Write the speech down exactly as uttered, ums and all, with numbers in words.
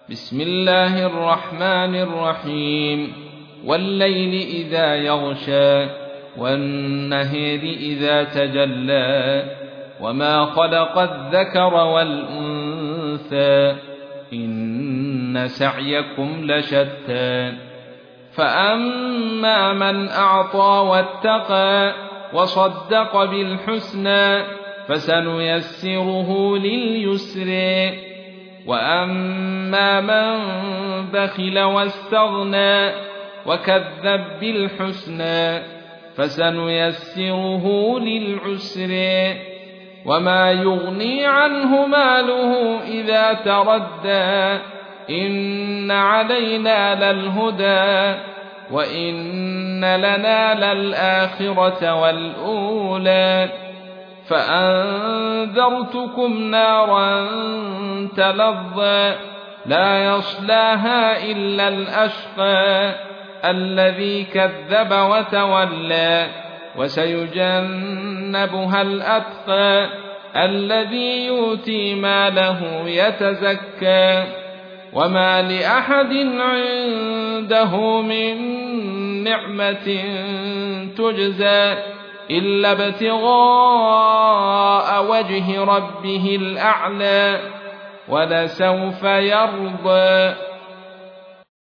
بسم الله الرحمن الرحيم والليل إذا يغشى والنهر إذا تجلى وما خلق الذكر والأنثى إن سعيكم لشتى فأما من أعطى واتقى وصدق بالحسنى فسنيسره لليسر وأما من بخل واستغنى وكذب بالحسنى فسنيسره للعسر وما يغني عنه ماله إذا تردى إن علينا للهدى وإن لنا للآخرة والأولى فأنذرتكم نارا تلظى لا يصلاها إلا الأشقى الذي كذب وتولى وسيجنبها الأتقى الذي يؤتي ماله يتزكى وما لأحد عنده من نعمة تجزى إلا ابتغاء وجه ربه الأعلى ولسوف يرضى.